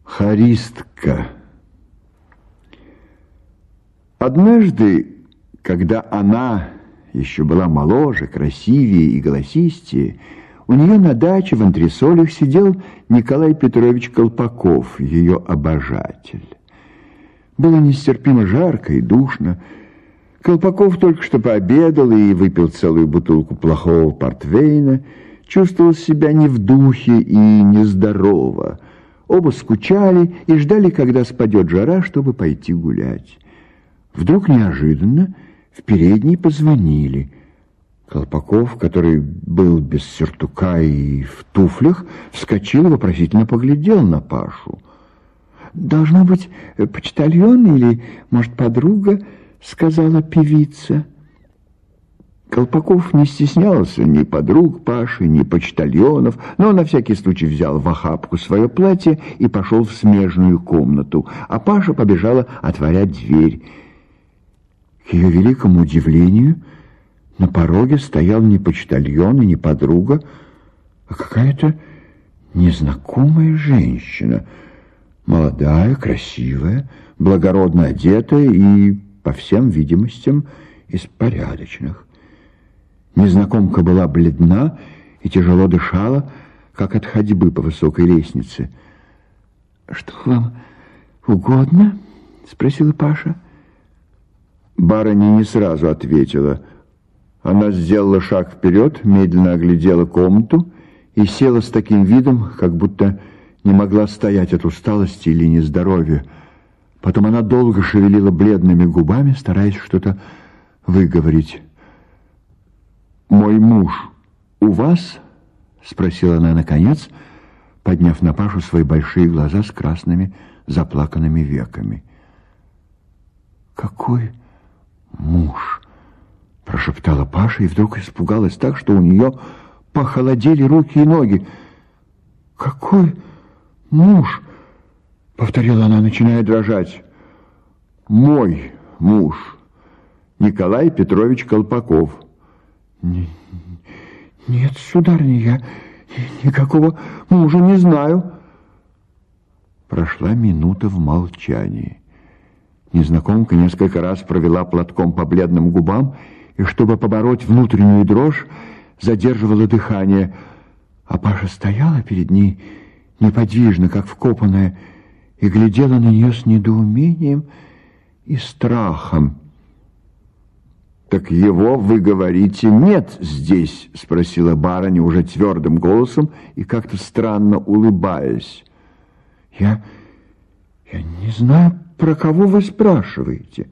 Хористка. Однажды, когда она еще была моложе, красивее и голосистее, у нее на даче в антресолях сидел Николай Петрович Колпаков, ее обожатель. Было нестерпимо жарко и душно. Колпаков только что пообедал и выпил целую бутылку плохого портвейна, чувствовал себя не в духе и нездорово. Оба скучали и ждали, когда спадет жара, чтобы пойти гулять. Вдруг неожиданно в передней позвонили. Колпаков, который был без сюртука и в туфлях, вскочил и вопросительно поглядел на Пашу. «Должно быть, почтальон или, может, подруга?» — сказала певица. Колпаков не стеснялся ни подруг Паши, ни почтальонов, но на всякий случай взял в охапку свое платье и пошел в смежную комнату, а Паша побежала отворять дверь. К ее великому удивлению, на пороге стоял не почтальон и не подруга, а какая-то незнакомая женщина, молодая, красивая, благородно одетая и, по всем видимостям, из порядочных. Незнакомка была бледна и тяжело дышала, как от ходьбы по высокой лестнице. «Что вам угодно?» — спросила Паша. Барыня не сразу ответила. Она сделала шаг вперед, медленно оглядела комнату и села с таким видом, как будто не могла стоять от усталости или нездоровья. Потом она долго шевелила бледными губами, стараясь что-то выговорить. «Мой муж у вас?» — спросила она наконец, подняв на Пашу свои большие глаза с красными заплаканными веками. «Какой муж?» — прошептала Паша и вдруг испугалась так, что у нее похолодели руки и ноги. «Какой муж?» — повторила она, начиная дрожать. «Мой муж, Николай Петрович Колпаков». «Нет, сударыня, я никакого мужа не знаю». Прошла минута в молчании. Незнакомка несколько раз провела платком по бледным губам и, чтобы побороть внутреннюю дрожь, задерживала дыхание. А Паша стояла перед ней неподвижно, как вкопанная, и глядела на нее с недоумением и страхом. «Так его, вы говорите, нет здесь?» — спросила барыня уже твердым голосом и как-то странно улыбаясь. Я не знаю, про кого вы спрашиваете».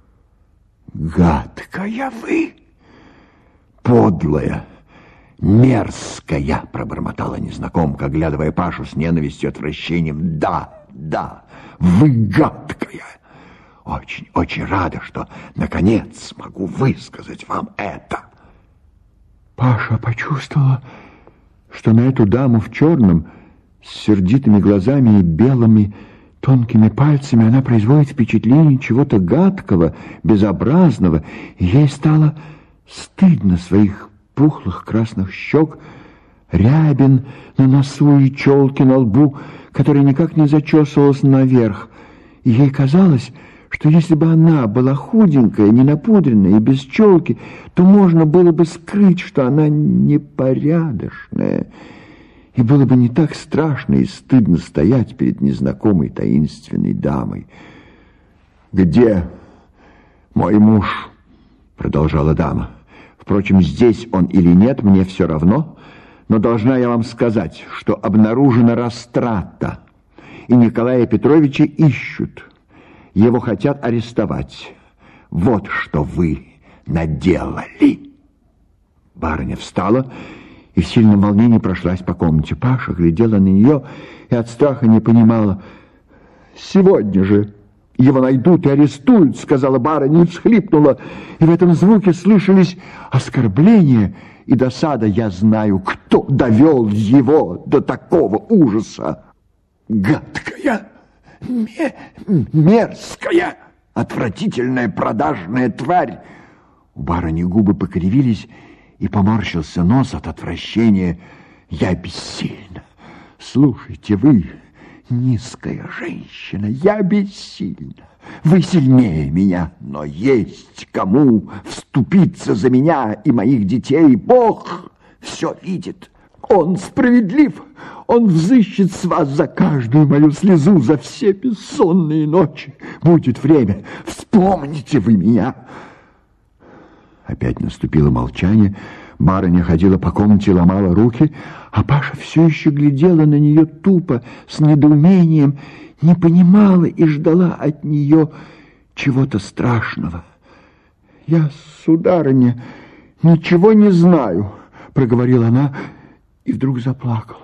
«Гадкая вы, подлая, мерзкая!» — пробормотала незнакомка, оглядывая Пашу с ненавистью и отвращением. «Да, вы гадкая! Очень рада, что, наконец, смогу высказать вам это». Паша почувствовала, что на эту даму в черном, с сердитыми глазами и белыми тонкими пальцами, она производит впечатление чего-то гадкого, безобразного, и ей стало стыдно своих пухлых красных щек, рябин на носу и челки на лбу, которая никак не зачесывалась наверх. И ей казалось, что если бы она была худенькая, ненапудренная и без челки, то можно было бы скрыть, что она непорядочная. И было бы не так страшно и стыдно стоять перед незнакомой таинственной дамой. «Где мой муж?» — продолжала дама. «Впрочем, здесь он или нет, мне все равно, но должна я вам сказать, что обнаружена растрата, и Николая Петровича ищут. Его хотят арестовать. Вот что вы наделали». Барыня встала и в сильном волнении прошлась по комнате. Паша глядела на нее и от страха не понимала. «Сегодня же его найдут и арестуют», — сказала барыня и всхлипнула. И в этом звуке слышались оскорбления и досада. «Я знаю, кто довел его до такого ужаса. Гадкая, мерзкая, отвратительная продажная тварь». У барыни губы покривились, и поморщился нос от отвращения. «Я бессильна. Слушайте, вы низкая женщина, я бессильна. Вы сильнее меня, но есть кому вступиться за меня и моих детей. Бог все видит. Он справедлив. Он взыщет с вас за каждую мою слезу, за все бессонные ночи. Будет время, вспомните вы меня. Опять наступило молчание. Барыня ходила по комнате, ломала руки, а Паша все еще глядела на нее тупо, с недоумением, не понимала и ждала от нее чего-то страшного. «Я, сударыня, ничего не знаю», — проговорила она и вдруг заплакала.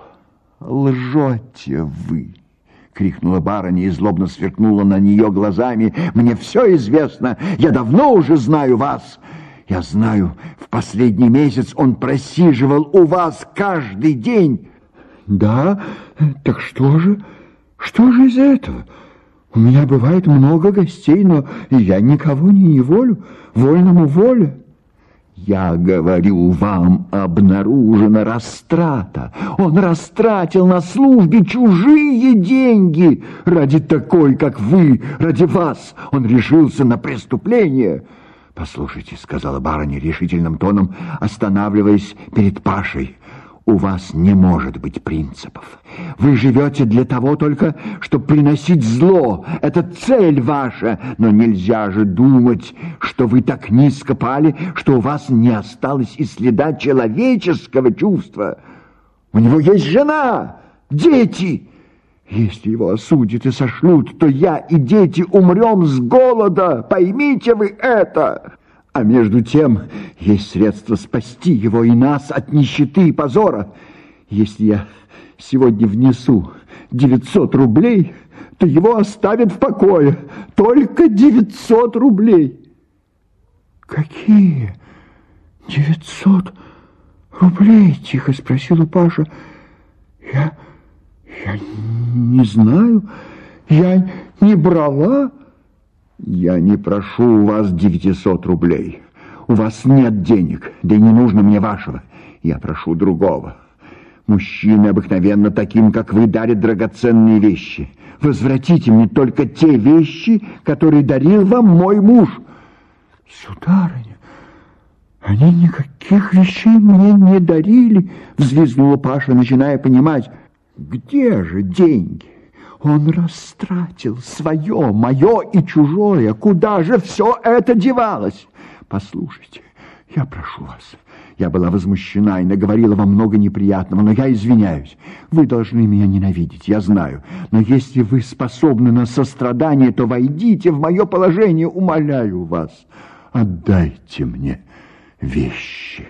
«Лжете вы!» — крикнула барыня и злобно сверкнула на нее глазами. «Мне все известно, я давно уже знаю вас. Я знаю, в последний месяц он просиживал у вас каждый день». «Да? Так что же? Что же из этого? У меня бывает много гостей, но я никого не неволю, вольному воля». «Я говорю вам, обнаружена растрата. Он растратил на службе чужие деньги. Ради такой, как вы, ради вас, он решился на преступление». «Послушайте», — сказала барыня решительным тоном, останавливаясь перед Пашей, «у вас не может быть принципов. Вы живете для того только, чтобы приносить зло. Это цель ваша. Но нельзя же думать, что вы так низко пали, что у вас не осталось и следа человеческого чувства. У него есть жена, дети. Если его осудят и сошлют, то я и дети умрем с голода. Поймите вы это. А между тем есть средства спасти его и нас от нищеты и позора. Если я сегодня внесу 900 рублей, то его оставят в покое. Только 900 рублей». «Какие 900 рублей?» — тихо спросила Паша. Я не знаю, я не брала». «Я не прошу у вас 900 рублей. У вас нет денег, да и не нужно мне вашего. Я прошу другого. Мужчины обыкновенно таким, как вы, дарят драгоценные вещи. Возвратите мне только те вещи, которые дарил вам мой муж». «Сударыня, они никаких вещей мне не дарили», — взвизгнула Паша, начиная понимать. «Где же деньги? Он растратил свое, мое и чужое. Куда же все это девалось? Послушайте, я прошу вас». Я была возмущена и наговорила вам много неприятного, но я извиняюсь. Вы должны меня ненавидеть, я знаю. Но если вы способны на сострадание, то войдите в мое положение, умоляю вас. Отдайте мне вещи.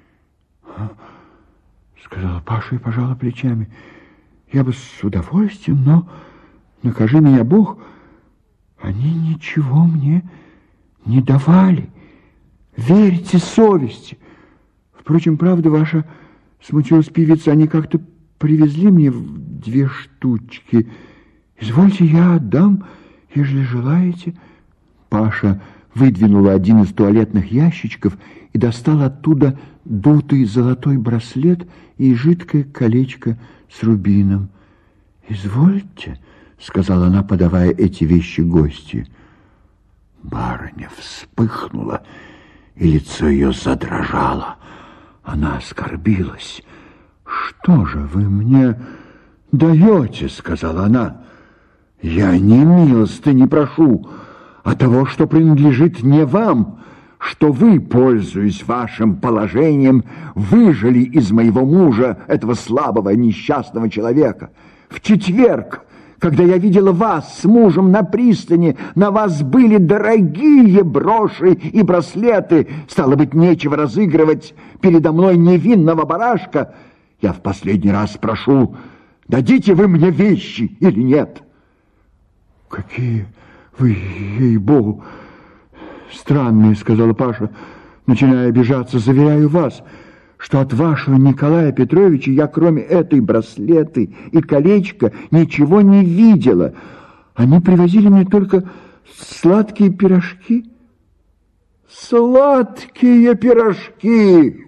Сказала Паша и пожала плечами. Я бы с удовольствием, но накажи меня Бог, они ничего мне не давали. Верьте совести. Впрочем, правда ваша, смутилась певица, они как-то привезли мне 2 штучки. Извольте, я отдам, ежели желаете. Паша выдвинула один из туалетных ящичков и достала оттуда дутый золотой браслет и жидкое колечко с рубином. «Извольте», — сказала она, подавая эти вещи гостье. Барыня вспыхнула, и лицо ее задрожало. Она оскорбилась. «Что же вы мне даете?» — сказала она. «Я не милости прошу, а того, что принадлежит не вам, что вы, пользуясь вашим положением, выжили из моего мужа, этого слабого несчастного человека. В четверг, когда я видела вас с мужем на пристани, на вас были дорогие броши и браслеты. Стало быть, нечего разыгрывать передо мной невинного барашка. Я в последний раз прошу, дадите вы мне вещи или нет?» «Какие вы, ей-богу, странные», — сказала Паша, начиная обижаться. «Заверяю вас, что от вашего Николая Петровича я, кроме этой браслеты и колечка, ничего не видела. Они привозили мне только сладкие пирожки». «Сладкие пирожки!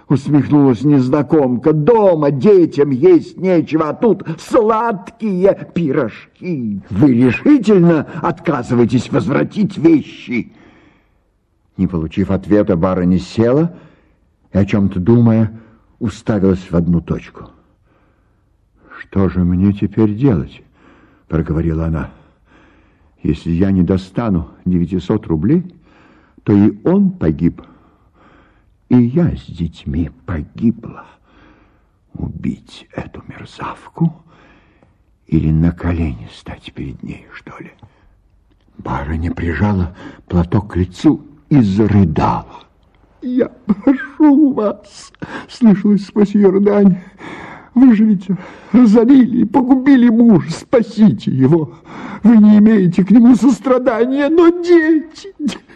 усмехнулась незнакомка. Дома детям есть нечего, а тут сладкие пирожки. Вы решительно отказываетесь возвратить вещи? Не получив ответа, барыня села и, о чем-то думая, уставилась в одну точку. «Что же мне теперь делать?» — проговорила она. «Если я не достану 900 рублей, то и он погиб, и я с детьми погибла. Убить эту мерзавку или на колени стать перед ней, что ли?» Барыня прижала платок к лицу и зарыдала. «Я прошу вас», — слышалось сквозь ее рыдание, — «вы же ведь разорили и погубили мужа, спасите его. Вы не имеете к нему сострадания, но дети,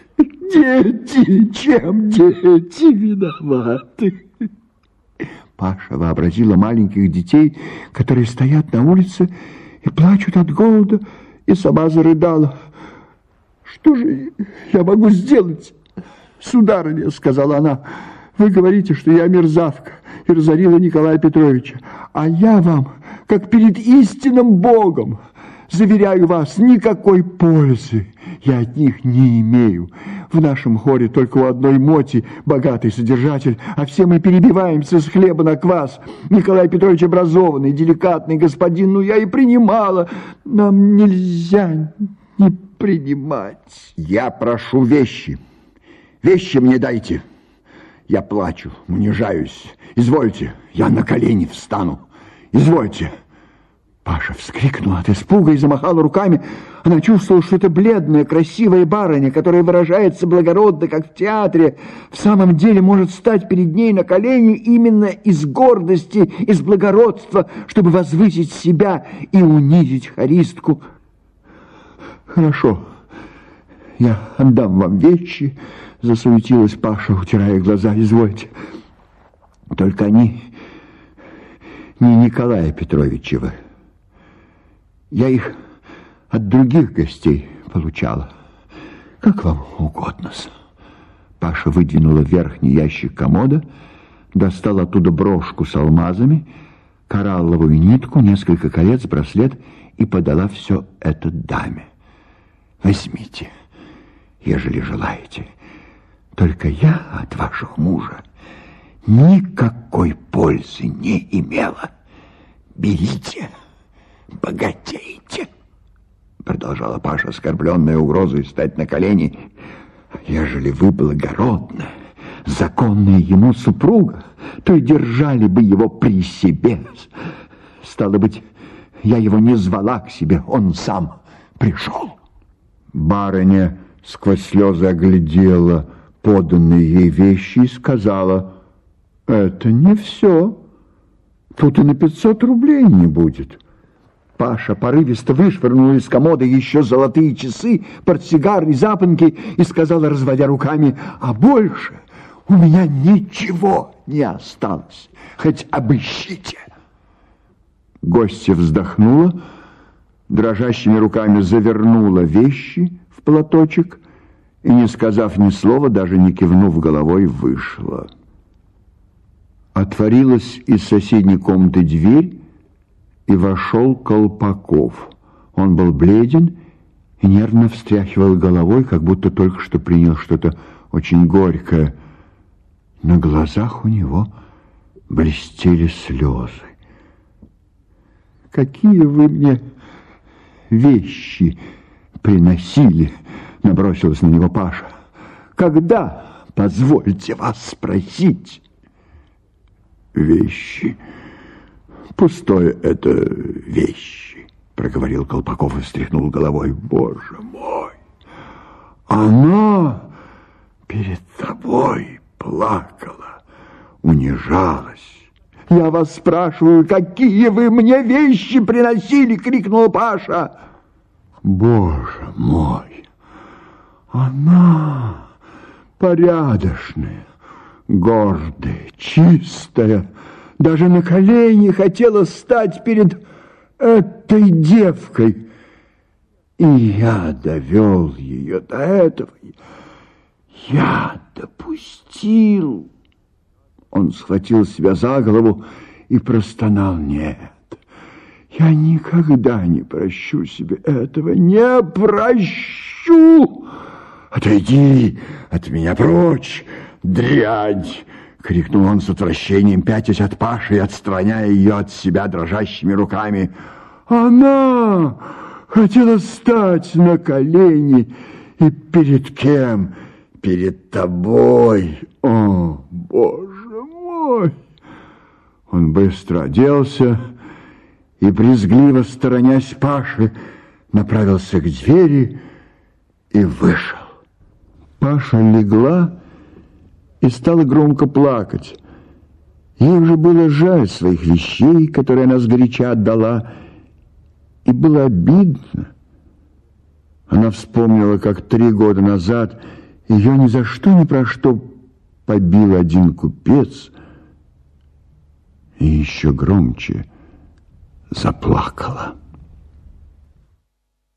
чем дети виноваты?» Паша вообразила маленьких детей, которые стоят на улице и плачут от голода, и сама зарыдала. «Что же я могу сделать, сударыня?» — сказала она. «Вы говорите, что я мерзавка и разорила Николая Петровича, а я вам, как перед истинным Богом, заверяю вас, никакой пользы я от них не имею. В нашем хоре только у одной Моти богатый содержатель, а все мы перебиваемся с хлеба на квас. Николай Петрович образованный, деликатный господин, ну я и принимала. Нам нельзя не принимать». «Я прошу вещи. Вещи мне дайте. Я плачу, унижаюсь. Извольте, я на колени встану. Извольте». Паша вскрикнула от испуга и замахала руками. Она чувствовала, что это бледная, красивая барыня, которая выражается благородно, как в театре, в самом деле может стать перед ней на колени именно из гордости, из благородства, чтобы возвысить себя и унизить харистку. «Хорошо, я отдам вам вещи», — засуетилась Паша, утирая глаза. «Извольте. Только они не Николая Петровичевы. Я их от других гостей получала. Как вам угодно». Паша выдвинула верхний ящик комода, достала оттуда брошку с алмазами, коралловую нитку, несколько колец, браслет и подала все это даме. «Возьмите, ежели желаете. Только я от вашего мужа никакой пользы не имела. Берите, богатейте», — продолжала Паша, оскорбленная угрозой стать на колени. «Ежели вы благородная, законная ему супруга, то и держали бы его при себе. Стало быть, я его не звала к себе, он сам пришел». Барыня сквозь слезы оглядела поданные ей вещи и сказала: «Это не все. Тут и на 500 рублей не будет». Паша порывисто вышвырнула из комода еще золотые часы, портсигар и запонки и сказала, разводя руками: «А больше у меня ничего не осталось. Хоть обыщите». Гостья вздохнула, дрожащими руками завернула вещи в платочек и, не сказав ни слова, даже не кивнув головой, вышла. Отворилась из соседней комнаты дверь, и вошел Колпаков. Он был бледен и нервно встряхивал головой, как будто только что принял что-то очень горькое. На глазах у него блестели слезы. «Какие вы мне вещи приносили?» — набросилась на него Паша. «Когда, позвольте вас спросить?» «Вещи? Пустое это вещи», — проговорил Колпаков и встряхнул головой. «Боже мой! Она перед тобой плакала, унижалась». «Я вас спрашиваю, какие вы мне вещи приносили?» — крикнула Паша. «Боже мой! Она порядочная, гордая, чистая, даже на колени хотела стать перед этой девкой. И я довел ее до этого. Я допустил. Он схватил себя за голову и простонал: «Нет, я никогда не прощу себе этого, не прощу! Отойди от меня прочь, дрянь!» — крикнул он с отвращением, пятясь от Паши и отстраняя ее от себя дрожащими руками. «Она хотела встать на колени, и перед кем? Перед тобой! О, Боже мой!» Он быстро оделся и, брезгливо сторонясь Паши, направился к двери и вышел. Паша легла и стала громко плакать. Ей уже было жаль своих вещей, которые она сгоряча отдала, и было обидно. Она вспомнила, как 3 года назад ее ни за что ни про что побил один купец, и еще громче заплакала.